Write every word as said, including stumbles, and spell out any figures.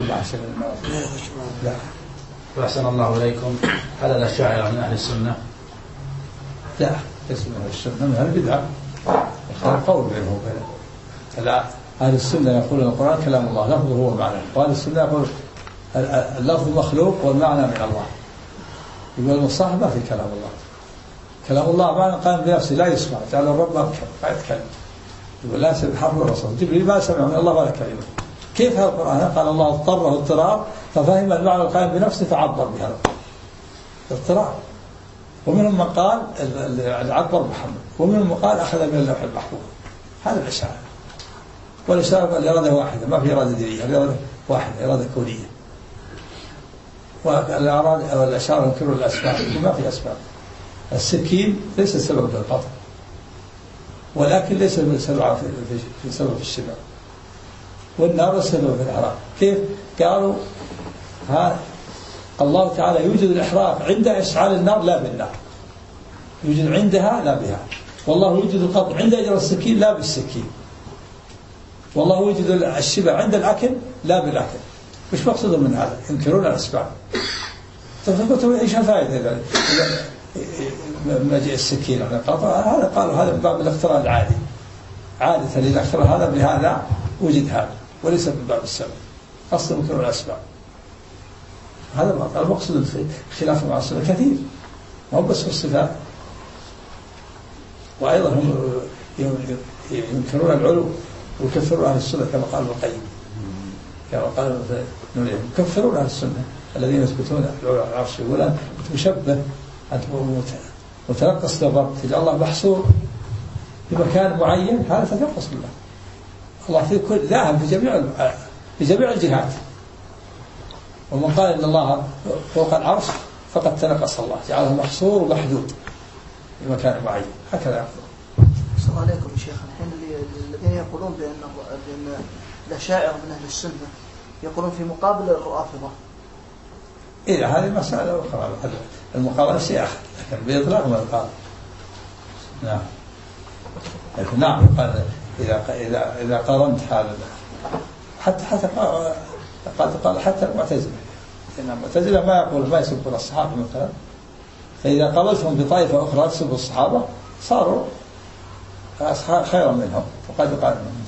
لا. أحسن الله إليكم. هل الأشاعرة من أهل السنة؟ لا، ليس من أهل السنة، من أهل البدعة. اختار قول بينهم وبين لا. أهل السنة يقولون القرآن كلام الله لفظه هو معنى، وأهل السنة يقول اللفظ مخلوق والمعنى من الله. يقول الصح ما في كلام الله، كلام الله معنى قائم بنفسه لا يسمع، جعل الرب أبكر لا يتكلم. يقول لا سمع حرف ولا صوت، جبريل ما سمع من الله ولا كلمة. كيف هذا القرآن؟ قال الله اضطره اضطرار ففهم المعنى القائم بنفسه فعبر بهذا اضطرار. ومنهم من قال عبر محمد، ومنهم من قال أخذ من اللوح المحفوظ. هذا الأشاعرة. والأشاعرة الإرادة واحدة، ما في إرادة دينية، الإرادة واحدة، إرادة كونية. والأشاعرة ينكرون الأسباب، وما في أسباب. السكين ليس سبب للقطع، ولكن ليس سبب في سبب الشبع، والنار سبب في الإحراق. كيف؟ قالوا ها الله تعالى يوجد الإحراق عند إشعال النار لا بالنار، يوجد عندها لا بها. والله يوجد القطع عند إجراء السكين لا بالسكين. والله يوجد الشبع عند الأكل لا بالأكل. مش مقصود من هذا؟ ينكرون الأسباب. تفضلوا إيش الفائدة إذا مجيء السكين على القطع؟ هذا قالوا هذا من باب الاختراع العادي. عادة إذا اخترع هذا بهذا وجد هذا، وليس من باب السبب. أصلا ينكرون الأسباب. هذا المقصود في خلاف مع السنة كثير، ما هو بس في الصفات. وأيضا هم ينكرون العلو ويكفرون أهل السنة كما قال ابن القيم، كما قال يكفرون أهل السنة الذين يثبتون العلو على العرش، يقول أنت مشبه، أنت متنقص للرب، تجعل الله محصور في مكان معين، هذا تنقص بالله. الله في كل ذاهب في جميع في جميع الجهات. ومن قال إن الله فوق العرش فقد تنقص الله، جعله محصور ومحدود في مكان معين. هكذا يقول. السلام عليكم يا شيخ. الحين الذين يقولون بأن بأن الأشاعرة من أهل السنة يقولون في مقابل الرافضة. إيه هذه مسألة أخرى، المقابلة شيء آخر، لكن بإطلاق ما يقال. نعم. لكن نعم قال إذا إذا إذا قارنت هذا حتى حتى قال قال حتى المعتزلة، إن المعتزلة ما يقول ما يسبون الصحابة مثلا، فإذا قابلتهم بطائفة أخرى تسب الصحابة صاروا خيرا منهم، وقد قال منهم.